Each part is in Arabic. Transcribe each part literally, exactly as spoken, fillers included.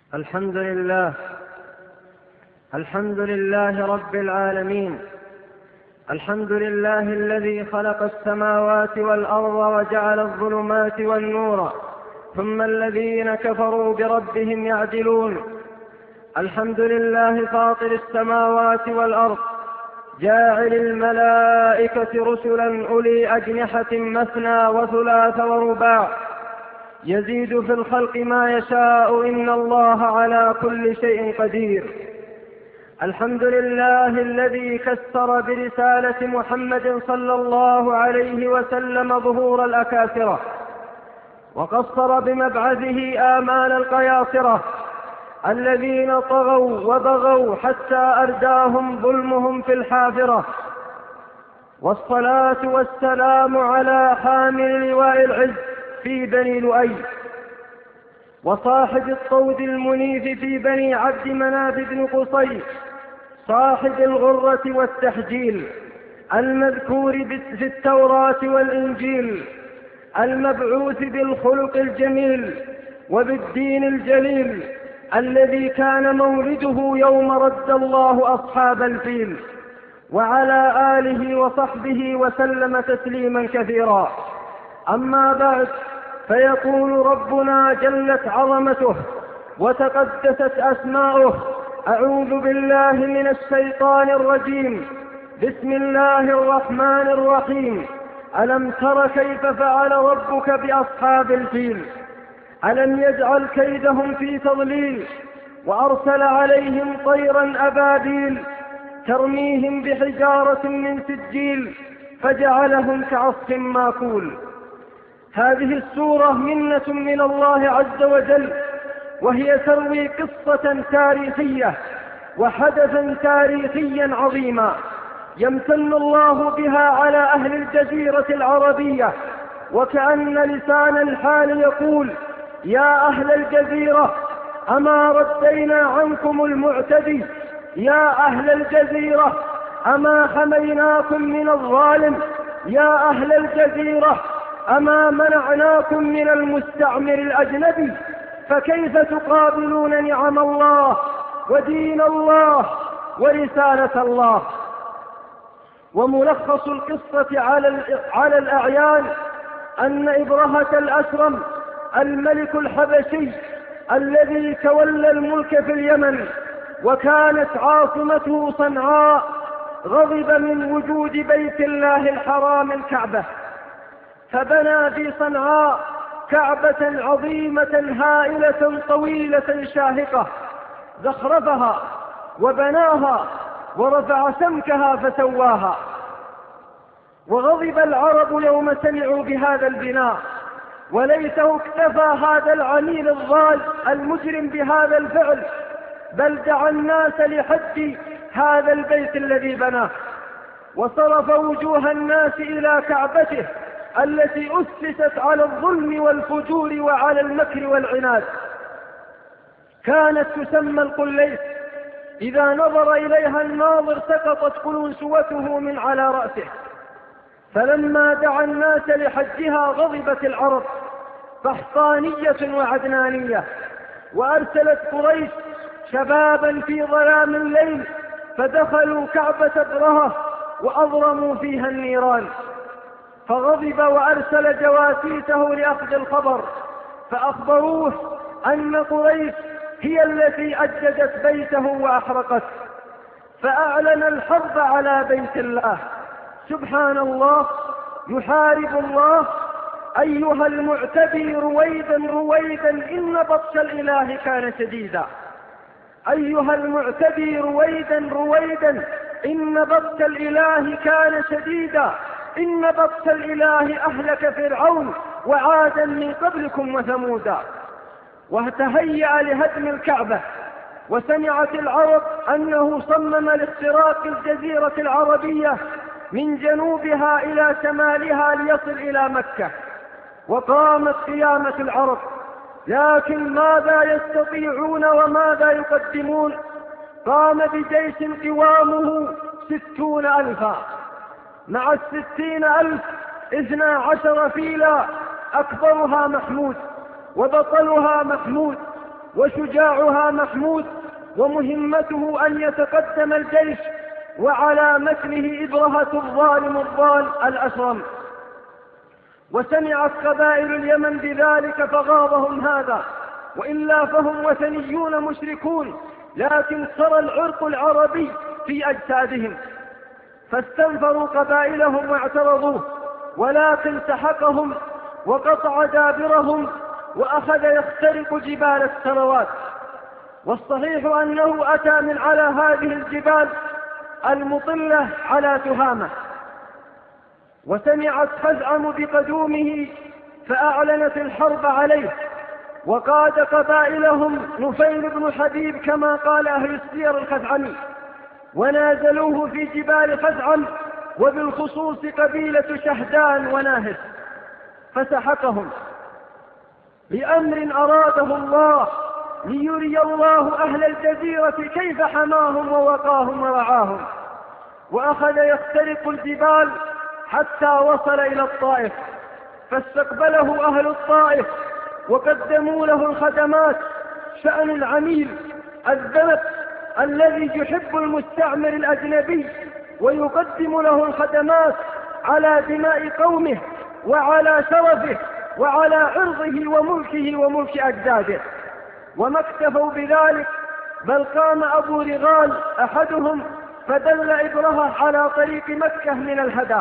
الحمد لله الحمد لله رب العالمين. الحمد لله الذي خلق السماوات والأرض وجعل الظلمات والنور، ثم الذين كفروا بربهم يعدلون. الحمد لله فاطر السماوات والأرض، جاعل الملائكة رسلا أولي أجنحة مثنى وثلاث ورباع، يزيد في الخلق ما يشاء، إن الله على كل شيء قدير. الحمد لله الذي كسر برسالة محمد صلى الله عليه وسلم ظهور الأكاسرة، وقصر بمبعثه آمال القياصرة الذين طغوا وبغوا حتى أرداهم ظلمهم في الحافرة. والصلاة والسلام على حامل لواء العز في بني لؤي، وصاحب الطود المنيف في بني عبد مناف بن قصي، صاحب الغرة والتحجيل، المذكور في التوراة والإنجيل، المبعوث بالخلق الجميل وبالدين الجليل، الذي كان مولده يوم رد الله أصحاب الفيل، وعلى آله وصحبه وسلم تسليما كثيرا. أما بعد، فيقول ربنا جلت عظمته وتقدست أسماؤه: أعوذ بالله من الشيطان الرجيم، بسم الله الرحمن الرحيم. ألم تر كيف فعل ربك بأصحاب الفيل؟ ألم يجعل كيدهم في تضليل، وأرسل عليهم طيرا أبابيل ترميهم بحجارة من سجيل فجعلهم كعصف ماكول. هذه السورة منة من الله عز وجل، وهي تروي قصة تاريخية وحدثا تاريخيا عظيما يمتن الله بها على أهل الجزيرة العربية، وكأن لسان الحال يقول: يا أهل الجزيرة، أما ردينا عنكم المعتدي؟ يا أهل الجزيرة، أما حميناكم من الظالم؟ يا أهل الجزيرة، أما منعناكم من المستعمر الأجنبي؟ فكيف تقابلون نعم الله ودين الله ورسالة الله؟ وملخص القصة على الأعيان أن إبرهة الأسرم الملك الحبشي الذي تولى الملك في اليمن وكانت عاصمته صنعاء غضب من وجود بيت الله الحرام الكعبة، فبنى في صنعاء كعبة عظيمة هائلة طويلة شاهقة، زخرفها وبناها ورفع سمكها فسواها. وغضب العرب يوم سمعوا بهذا البناء، وليته اكتفى هذا العميل الضال المجرم بهذا الفعل، بل دعا الناس لحج هذا البيت الذي بناه، وصرف وجوه الناس إلى كعبته التي أسست على الظلم والفجور وعلى المكر والعناد. كانت تسمى القليس، إذا نظر إليها الناظر سقطت قلنسوته من على رأسه. فلما دعا الناس لحجها غضبت العرب فحصانية وعدنانية، وأرسلت قريش شبابا في ظلام الليل فدخلوا كعبة إبرهة وأضرموا فيها النيران، فغضب وأرسل جواسيسه لأخذ الخبر، فأخبروه أن قريش هي التي أججت بيته وأحرقت، فأعلن الحرب على بيت الله. سبحان الله، يحارب الله. أيها المعتدي رويدا رويدا، إن بطش الإله كان شديدا. أيها المعتدي رويدا رويدا، إن بطش الإله كان شديدا. إن بطش الإله أهلك فرعون وعادا من قبلكم وثمودا. وتهيأ لهدم الكعبة، وسمعت العرب أنه صمم لاختراق الجزيرة العربية من جنوبها إلى شمالها ليصل إلى مكة، وقامت قيامة العرب. لكن ماذا يستطيعون وماذا يقدمون؟ قام بجيش قوامه ستون ألفا، مع الستين ألف اثنا عشر فيلا، أكبرها محمود وبطلها محمود، وشجاعها محمود، ومهمته أن يتقدم الجيش، وعلى متنه إبرهة الظالم الضال الأشرم. وسمعت قبائل اليمن بذلك فغاضهم هذا، وإلا فهم وثنيون مشركون، لكن سرى العرق العربي في أجسادهم، فاستنفروا قبائلهم واعترضوه، ولكن سحقهم وقطع دابرهم وأخذ يخترق جبال السنوات. والصحيح أنه أتى من على هذه الجبال المطلة على تهامة، وسمعت خزعم بقدومه فأعلنت الحرب عليه، وقاد قبائلهم نفيل بن حبيب كما قال أهل السير الخزعمي، ونازلوه في جبال خزعم، وبالخصوص قبيلة شهدان وناهس، فسحقهم بأمر أراده الله ليري الله أهل الجزيرة كيف حماهم ووقاهم ورعاهم. وأخذ يخترق الجبال حتى وصل إلى الطائف، فاستقبله أهل الطائف وقدموا له الخدمات، شأن العميل الذنب الذي يحب المستعمر الأجنبي ويقدم له الخدمات على دماء قومه وعلى شرفه وعلى عرضه وملكه وملك أجداده. وما اكتفوا بذلك، بل قام أبو رغال أحدهم فدل إبرهة على طريق مكة من الهدى.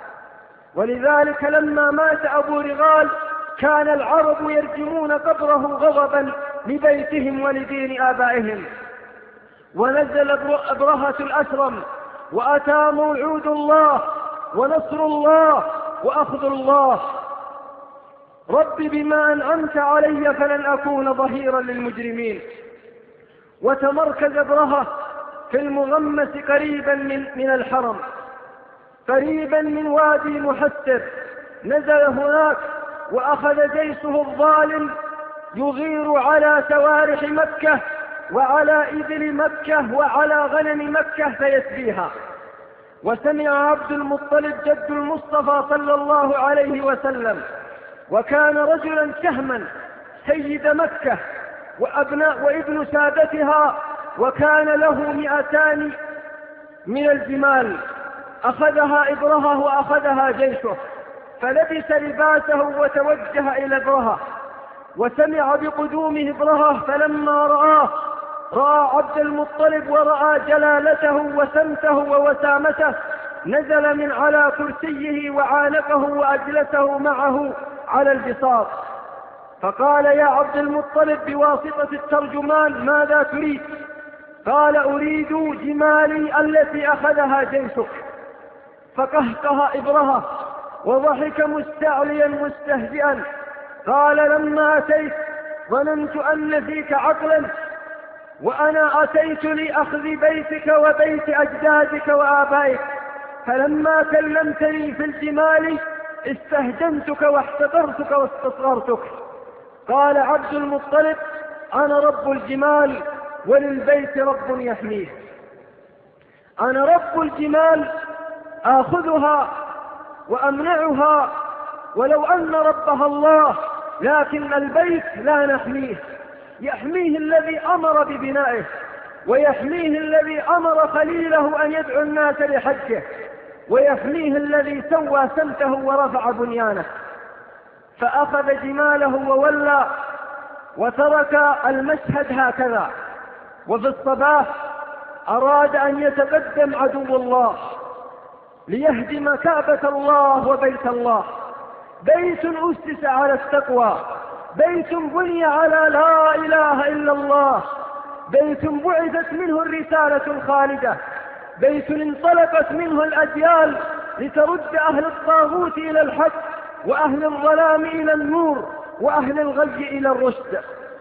ولذلك لما مات أبو رغال كان العرب يرجمون قبره غضبا لبيتهم ولدين آبائهم. ونزل إبرهة الأشرم، وأتى موعود الله ونصر الله وأخذ الله. رب بما أنعمت علي فلن أكون ظهيرا للمجرمين. وتمركز إبرهة في المغمس قريبا من, من الحرم، قريبا من وادي محسر، نزل هناك وأخذ جيشه الظالم يغير على شوارع مكة وعلى إبل مكة وعلى غنم مكة فيسبيها. وسمع عبد المطلب جد المصطفى صلى الله عليه وسلم، وكان رجلا شهما سيد مكة وأبناء وابن سادتها، وكان له مئتان من الجمال، أخذها إبرهة وأخذها جيشه، فلبس لباسه وتوجه إلى إبرهة، وسمع بقدومه إبرهة، فلما رآه رأى عبد المطلب ورأى جلالته وسمته ووسامته، نزل من على كرسيه وعانقه وأجلسه معه على البساط، فقال: يا عبد المطلب بواسطة الترجمان ماذا تريد؟ قال: أريد جمالي التي أخذها جيشك. فقهقه إبرهة وضحك مستعليا مستهزئا، قال: لما أتيت ظننت أن فيك عقلا، وأنا أتيت لأخذ بيتك وبيت أجدادك وآبائك، فلما كلمتني في الجمال استهجنتك واحتقرتك واستصغرتك. قال عبد المطلب: أنا رب الجمال وللبيت رب يحميه. أنا رب الجمال آخذها وأمنعها ولو أن ربها الله، لكن البيت لا نحميه، يحميه الذي أمر ببنائه، ويحميه الذي أمر خليله أن يدعو الناس لحجه، ويحميه الذي سوى سمته ورفع بنيانه. فأخذ جماله وولى وترك المشهد هكذا. وفي الصباح أراد أن يتقدم عدو الله ليهدم كعبة الله وبيت الله، بيت أسس على التقوى، بيت بني على لا إله إلا الله، بيت بعثت منه الرسالة الخالدة، بيت انطلقت منه الأجيال لترد أهل الطاغوت إلى الحق، وأهل الظلام إلى النور، وأهل الغي إلى الرشد.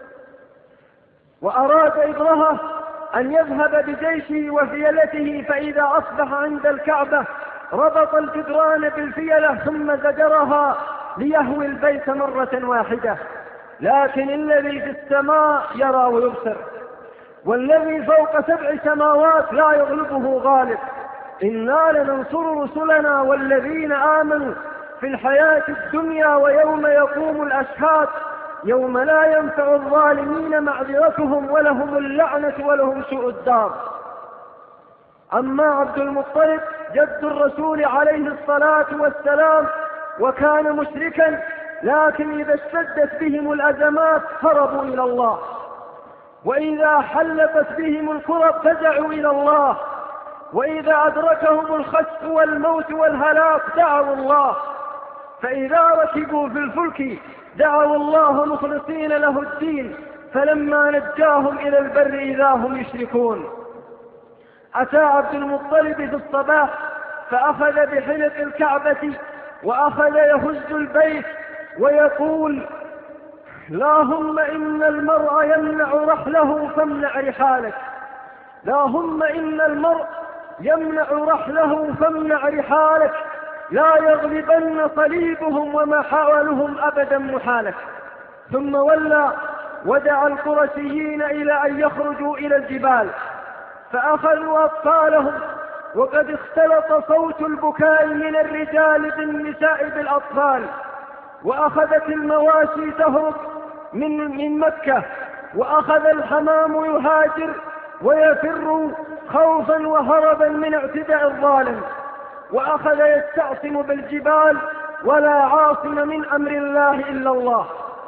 وأراد إبرهة أن يذهب بجيشه وفيلته، فإذا أصبح عند الكعبة ربط الجدران بالفيلة ثم زجرها ليهوي البيت مرة واحدة. لكن الذي في السماء يرى ويبصر، والذي فوق سبع سماوات لا يغلبه غالب. إنا لننصر رسلنا والذين آمنوا في الحياة الدنيا ويوم يقوم الأشهاد. يوم لا ينفع الظالمين معذرتهم ولهم اللعنة ولهم سوء الدار. أما عبد المطلب جد الرسول عليه الصلاة والسلام وكان مشركا، لكن إذا اشتدت بهم الأزمات هربوا إلى الله، وإذا حلقت بهم الكرب فزعوا إلى الله، وإذا أدركهم الخسف والموت والهلاك دعوا الله، فإذا ركبوا في الفلك دعوا الله مخلصين له الدين، فلما نجاهم إلى البر إذا هم يشركون. أتى عبد المطلب في الصباح فأخذ بحلق الكعبة وأخذ يهز البيت ويقول: اللهم إن المرء يمنع رحله فامنع رحالك، اللهم إن المرء يمنع رحله فامنع رحالك، لا يغلبن صليبهم وما حاولهم أبدا محالك. ثم ولى ودعا القرشيين إلى أن يخرجوا إلى الجبال، فأخذوا أطفالهم، وقد اختلط صوت البكاء من الرجال بالنساء بالأطفال، وأخذت المواشي تهرب من, من مكة، وأخذ الحمام يهاجر ويفر خوفا وهربا من اعتداء الظالم، وأخذ يستعصم بالجبال، ولا عاصم من أمر الله إلا الله.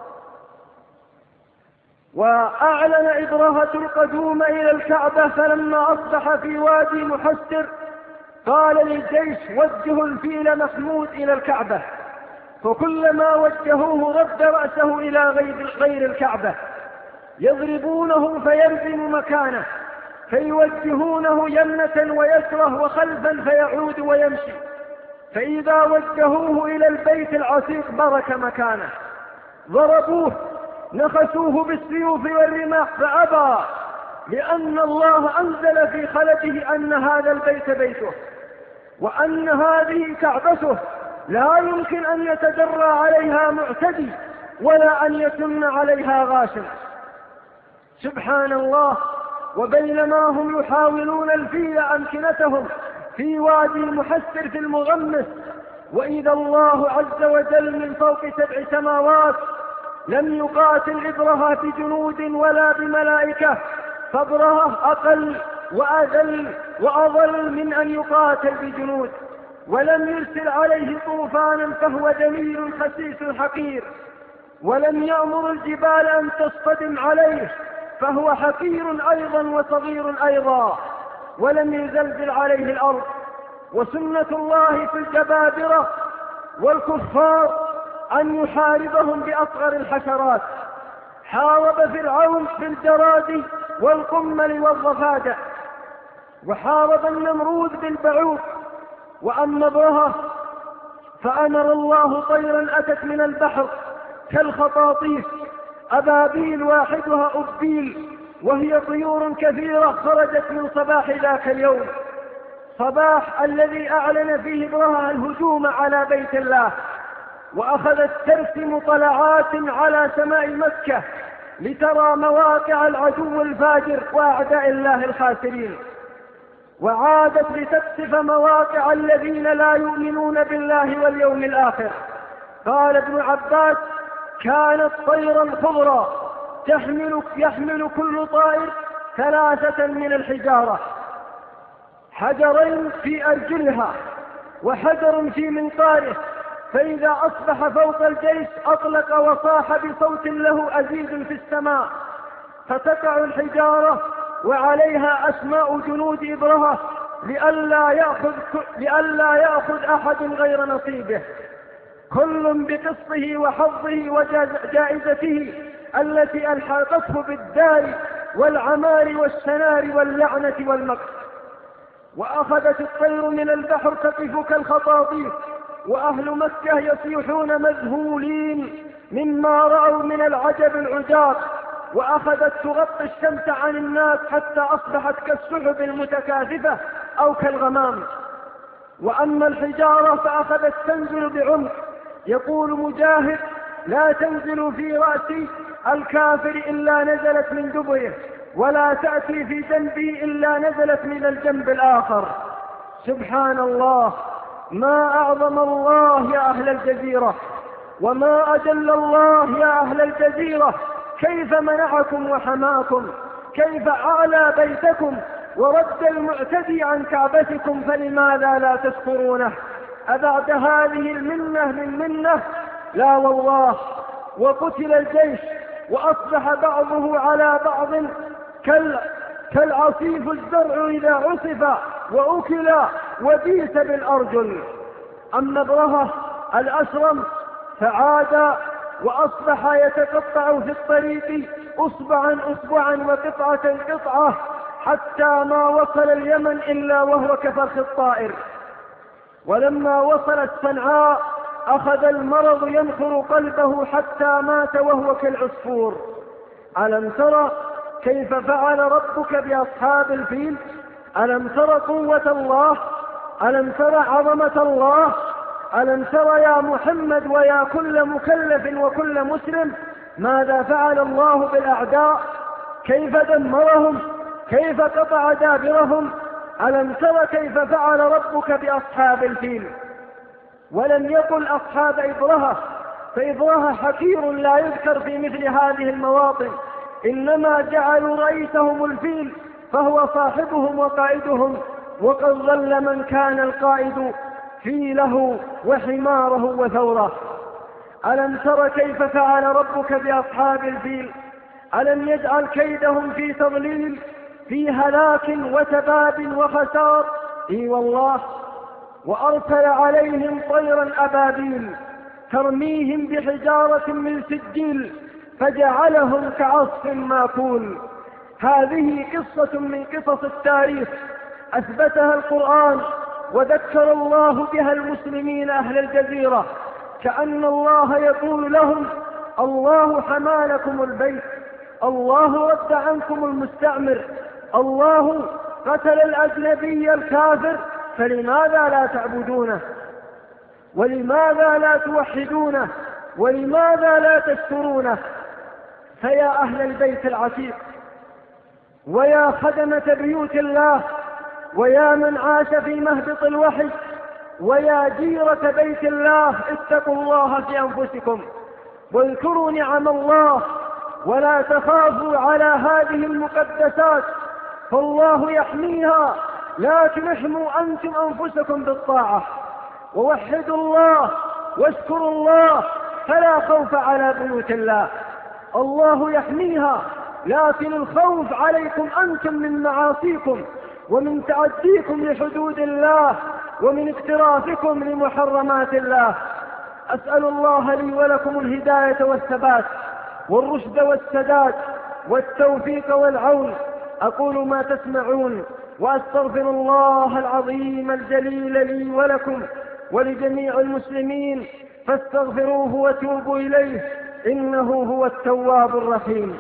وأعلن إبرهة القدوم إلى الكعبة، فلما أصبح في وادي محسر قال للجيش: وجهوا الفيل محمود إلى الكعبة، فكلما وجهوه رد رأسه إلى غير الكعبة، يضربونه فيرزم مكانه، فيوجهونه يمنة ويسره وخلفا فيعود ويمشي، فإذا وجهوه إلى البيت العتيق برك مكانه. ضربوه نخسوه بالسيوف والرماح فأبى، لأن الله أنزل في خلته أن هذا البيت بيته، وأن هذه كعبته لا يمكن أن يتجرى عليها معتدي ولا أن يتم عليها غاشم. سبحان الله. وبينما هم يحاولون الفيل أمكنتهم في وادي محسر في المغمس، وإذا الله عز وجل من فوق سبع سماوات لم يقاتل إبرهة بجنود ولا بملائكة، فإبرهة أقل وأذل وأضل من أن يقاتل بجنود، ولم يرسل عليه طوفانا فهو دليل خسيس حقير، ولم يأمر الجبال أن تصطدم عليه فهو حقير أيضا وصغير أيضا، ولم يزلزل عليه الأرض. وسنة الله في الجبابرة والكفار أن يحاربهم بأصغر الحشرات. حارب فرعون بالجراد والقمل والضفادع، وحارب النمرود بالبعوض. وأما إبرهة فأمر الله طيرا أتت من البحر كالخطاطيف، أبابيل واحدها أبيل، وهي طيور كثيرة خرجت من صباح ذاك اليوم، صباح الذي أعلن فيه إبرهة الهجوم على بيت الله، وأخذت ترسم طلعات على سماء مكة لترى مواقع العدو الفاجر وأعداء الله الخاسرين، وعادت لتقصف مواقع الذين لا يؤمنون بالله واليوم الآخر. قال ابن عباس: كانت طيرا خضرا تحمل يحمل كل طائر ثلاثة من الحجارة، حجرين في أرجلها وحجر في منقاره، فإذا أصبح فوق الجيش أطلق وصاح بصوت له أزيز في السماء، فتقع الحجارة وعليها أسماء جنود إبرهة لئلا يأخذ, لئلا يأخذ أحد غير نصيبه، كل بقسطه وحظه وجائزته التي ألحقته بالدار والعمار والسنار واللعنة والمقت. وأخذت الطير من البحر تقف كالخطاطيف، وأهل مكة يصيحون مذهولين مما رأوا من العجب العجاب، وأخذت تغطي الشمس عن الناس حتى أصبحت كالسحب المتكاثفة أو كالغمام. وأما الحجارة فأخذت تنزل بعمق، يقول مجاهد: لا تنزل في رأس الكافر إلا نزلت من دبره، ولا تأتي في جنبه إلا نزلت من الجنب الآخر. سبحان الله، ما أعظم الله يا أهل الجزيرة، وما أجل الله يا أهل الجزيرة، كيف منعكم وحماكم، كيف أعلى بيتكم ورد المعتدي عن كعبتكم، فلماذا لا تشكرونه؟ أبعد هذه المنة من منة؟ لا والله. وقتل الجيش وأصبح بعضه على بعض كالعصيف الزرع إذا عصف وأكل وبيس بالأرجل. أما ابرهة الأشرم فعاد وأصبح يتقطع في الطريق أصبعا أصبعا وقطعة قطعة، حتى ما وصل اليمن إلا وهو كفرخ الطائر. ولما وصلت صنعاء أخذ المرض ينخر قلبه حتى مات وهو كالعصفور. ألم ترى كيف فعل ربك بأصحاب الفيل؟ ألم ترى قوة الله؟ ألم ترى عظمة الله؟ ألم ترى يا محمد ويا كل مكلف وكل مسلم ماذا فعل الله بالأعداء؟ كيف دمرهم؟ كيف قطع دابرهم؟ ألم ترى كيف فعل ربك بأصحاب الفيل؟ ولم يقل أصحاب إبرهة، فإبرهة حقير لا يذكر في مثل هذه المواطن، إنما جعلوا رئيسهم الفيل فهو صاحبهم وقائدهم، وقد ظل من كان القائد فيله وحماره وثوره. ألم تر كيف فعل ربك بأصحاب الفيل؟ ألم يجعل كيدهم في تضليل، في هلاك وتباب وخسار؟ إي والله. وأرسل عليهم طيرا أبابيل ترميهم بحجارة من سجيل فجعلهم كعصف ماكول. هذه قصة من قصص التاريخ أثبتها القرآن وذكر الله بها المسلمين أهل الجزيرة، كأن الله يقول لهم: الله حمى لكم البيت، الله رد عنكم المستعمر، الله قتل الأجنبي الكافر، فلماذا لا تعبدونه؟ ولماذا لا توحدونه؟ ولماذا لا تشكرونه؟ فيا أهل البيت العتيق، ويا خدمة بيوت الله، ويا من عاش في مهبط الوحي، ويا جيرة بيت الله، اتقوا الله في أنفسكم واذكروا نعم الله، ولا تخافوا على هذه المقدسات، فالله يحميها، لكن احموا أنتم أنفسكم بالطاعة، ووحدوا الله واشكروا الله، فلا خوف على بيوت الله. الله يحميها، لكن الخوف عليكم أنتم من معاصيكم ومن تعديكم لحدود الله ومن اقترافكم لمحرمات الله. أسأل الله لي ولكم الهداية والثبات والرشد والسداد والتوفيق والعون. أقول ما تسمعون وأستغفر الله العظيم الجليل لي ولكم ولجميع المسلمين، فاستغفروه وتوبوا إليه، إنه هو التواب الرحيم.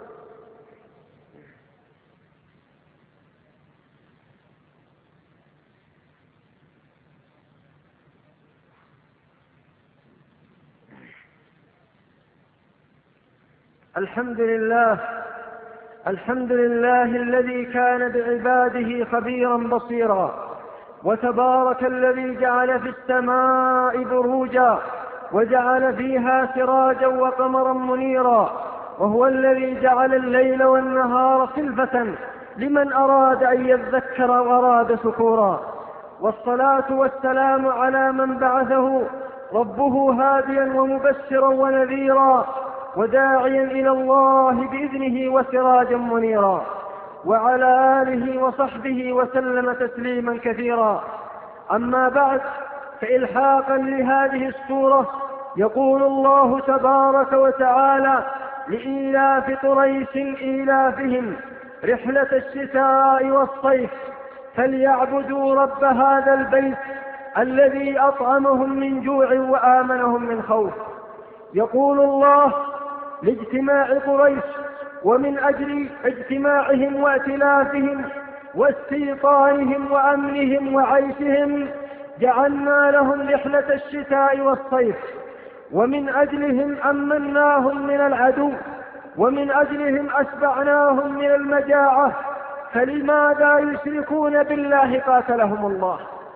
الحمد لله، الحمد لله الذي كان بعباده خبيرا بصيرا، وتبارك الذي جعل في السماء بروجا وجعل فيها سراجا وقمرا منيرا، وهو الذي جعل الليل والنهار خلفة لمن أراد أن يذكر وأراد شكورا. والصلاة والسلام على من بعثه ربه هاديا ومبشرا ونذيرا وداعيا إلى الله بإذنه وسراجا منيرا، وعلى آله وصحبه وسلم تسليما كثيرا. أما بعد، فإلحاقا لهذه السورة يقول الله تبارك وتعالى: لإيلاف قريش إيلافهم رحلة الشتاء والصيف فليعبدوا رب هذا البيت الذي أطعمهم من جوع وآمنهم من خوف. يقول الله لاجتماع قريش، ومن أجل اجتماعهم وائتلافهم واستيطانهم وأمنهم وعيشهم جعلنا لهم رحلة الشتاء والصيف، ومن أجلهم أمناهم من العدو، ومن أجلهم أشبعناهم من المجاعة، فلماذا يشركون بالله قاتلهم الله.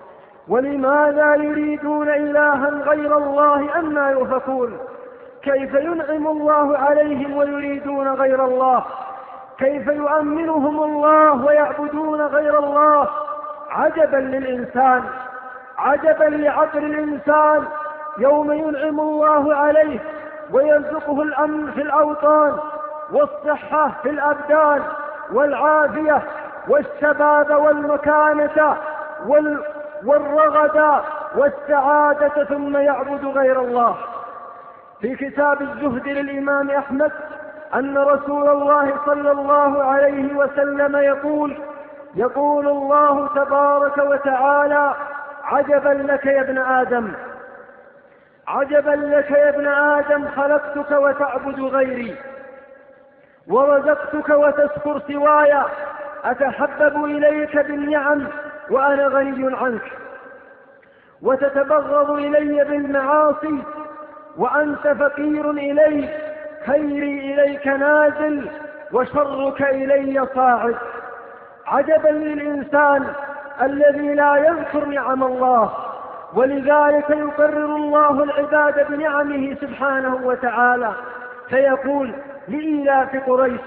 ولماذا يريدون إلها غير الله؟ أنى يؤفكون؟ كيف ينعم الله عليهم ويريدون غير الله؟ كيف يؤمنهم الله ويعبدون غير الله؟ عجبا للإنسان، عجبا لعقل الإنسان يوم ينعم الله عليه ويرزقه الأمن في الأوطان والصحة في الأبدان والعافية والشباب والمكانة والرغد والسعادة، ثم يعبد غير الله. في كتاب الزهد للإمام أحمد أن رسول الله صلى الله عليه وسلم يقول يقول الله تبارك وتعالى: عجبا لك يا ابن آدم، عجبا لك يا ابن آدم، خلقتك وتعبد غيري، ورزقتك وتذكر سواي، أتحبب إليك بالنعم وأنا غني عنك، وتتبغض إلي بالمعاصي وأنت فقير إلي، خيري إليك نازل وشرك إلي صاعد. عجبا للإنسان الذي لا يذكر نعم الله، ولذلك يقرر الله العباد بنعمه سبحانه وتعالى، فيقول لإيلاف قريش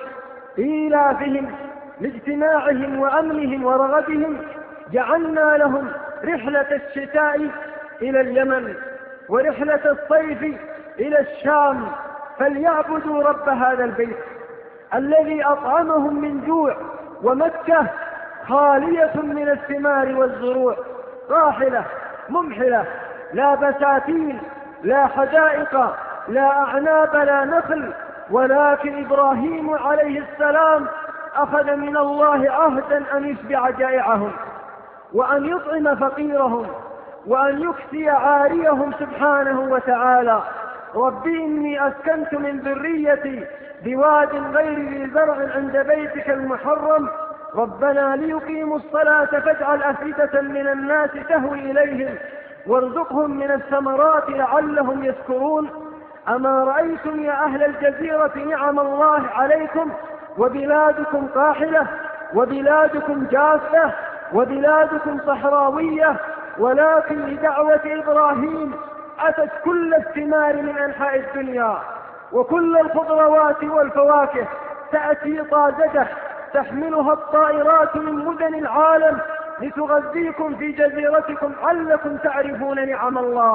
إيلافهم لاجتماعهم وأمنهم ورغبهم: جعلنا لهم رحلة الشتاء إلى اليمن ورحلة الصيف إلى الشام، فليعبدوا رب هذا البيت الذي أطعمهم من جوع، ومكة خالية من الثمار والزروع، راحلة ممحلة، لا بساتين، لا حدائق، لا أعناب، لا نخل، ولكن إبراهيم عليه السلام أخذ من الله عهدا أن يشبع جائعهم، وأن يطعم فقيرهم، وأن يكسي عاريهم سبحانه وتعالى. رب إني أسكنت من ذريتي بواد غير ذي زرع عند بيتك المحرم، ربنا ليقيموا الصلاة فاجعل أفئدة من الناس تهوي إليهم وارزقهم من الثمرات لعلهم يشكرون. أما رأيتم يا أهل الجزيرة نعم الله عليكم، وبلادكم قاحلة، وبلادكم جافة، وبلادكم صحراوية، ولكن لدعوة إبراهيم أتت كل الثمار من أنحاء الدنيا، وكل الخضروات والفواكه تأتي طازجة تحملها الطائرات من مدن العالم لتغذيكم في جزيرتكم، علكم تعرفون نعم الله،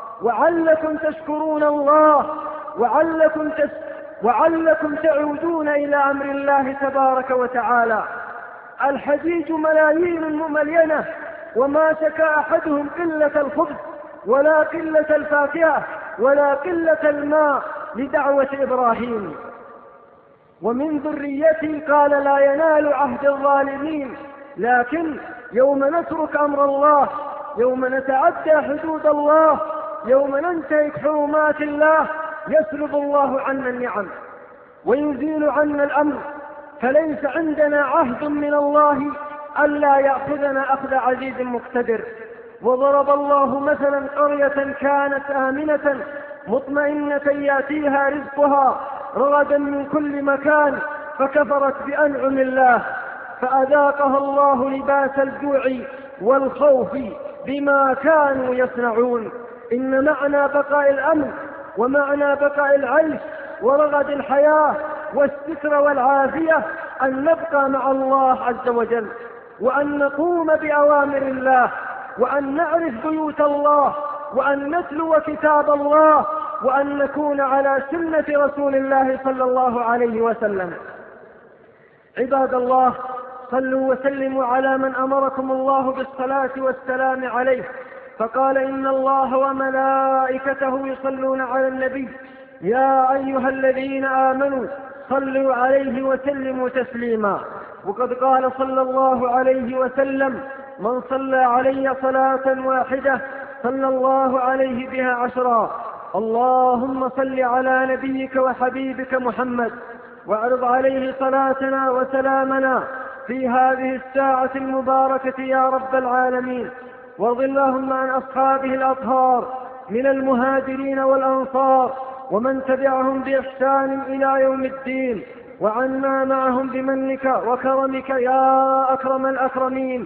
وعلكم تشكرون الله، وعلكم, تس وعلكم تعودون إلى أمر الله تبارك وتعالى. الحجيج ملايين مملينة، وما شكى أحدهم قلة الخبز ولا قلة الفاكهة ولا قلة الماء لدعوة إبراهيم. ومن ذريتي قال لا ينال عهد الظالمين، لكن يوم نترك أمر الله، يوم نتعدى حدود الله، يوم ننتهك حرمات الله، يسلب الله عنا النعم ويزيل عنا الأمر، فليس عندنا عهد من الله ألا يأخذنا أخذ عزيز مقتدر. وضرب الله مثلا قرية كانت آمنة مطمئنة يأتيها رزقها رغدا من كل مكان، فكفرت بأنعم الله فأذاقها الله لباس الجوع والخوف بما كانوا يصنعون. إن معنى بقاء الأمن ومعنى بقاء العيش ورغد الحياة والستر والعافية أن نبقى مع الله عز وجل، وأن نقوم بأوامر الله، وأن نعرف بيوت الله، وأن نتلو كتاب الله، وأن نكون على سنة رسول الله صلى الله عليه وسلم. عباد الله، صلوا وسلموا على من أمركم الله بالصلاة والسلام عليه، فقال إن الله وملائكته يصلون على النبي يا أيها الذين آمنوا صلوا عليه وسلموا تسليما. وقد قال صلى الله عليه وسلم من صلى علي صلاة واحدة صلى الله عليه بها عشرا. اللهم صل على نبيك وحبيبك محمد، واعرض عليه صلاتنا وسلامنا في هذه الساعة المباركة يا رب العالمين. وارض اللهم عن أصحابه الأطهار من المهاجرين والأنصار ومن تبعهم بإحسان إلى يوم الدين، وعنا معهم بمنك وكرمك يا أكرم الأكرمين.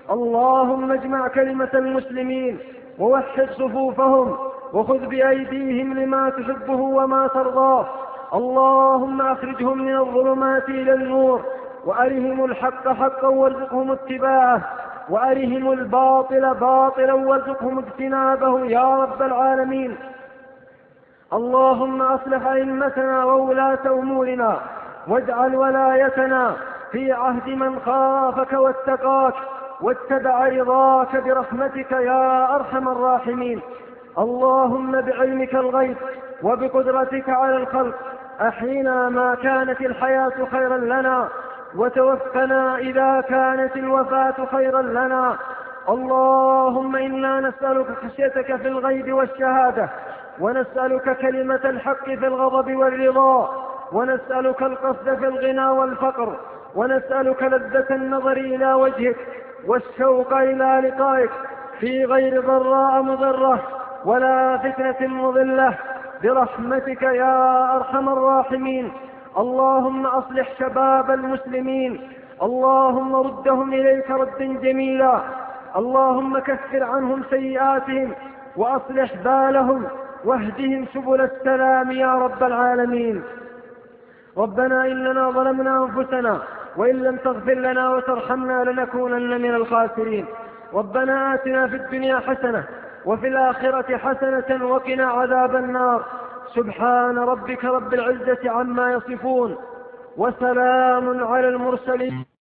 اللهم اجمع كلمة المسلمين ووحد صفوفهم وخذ بأيديهم لما تحبه وما ترضاه. اللهم أخرجهم من الظلمات إلى النور، وأرهم الحق حقا وارزقهم اتباعه، وأرهم الباطل باطلا وارزقهم اجتنابه يا رب العالمين. اللهم أصلح أئمتنا وولاة أمورنا، واجعل ولايتنا في عهد من خافك واتقاك واتبع رضاك برحمتك يا أرحم الراحمين. اللهم بعلمك الغيب وبقدرتك على الخلق أحينا ما كانت الحياة خيرا لنا، وتوفنا إذا كانت الوفاة خيرا لنا. اللهم إنا نسألك خشيتك في الغيب والشهادة، ونسألك كلمة الحق في الغضب والرضا، ونسألك القصد في الغنى والفقر، ونسألك لذة النظر إلى وجهك والشوق إلى لقائك في غير ضراء مضرة ولا فتنة مضلة برحمتك يا أرحم الراحمين. اللهم أصلح شباب المسلمين، اللهم ردهم إليك ردا جميلا. اللهم كفر عنهم سيئاتهم وأصلح بالهم واهدهم سبل السلام يا رب العالمين. ربنا إننا ظلمنا أنفسنا وإن لم تغفر لنا وترحمنا لنكونن من الخاسرين. ربنا آتنا في الدنيا حسنة وفي الآخرة حسنة وقنا عذاب النار. سبحان ربك رب العزة عما يصفون، وسلام على المرسلين.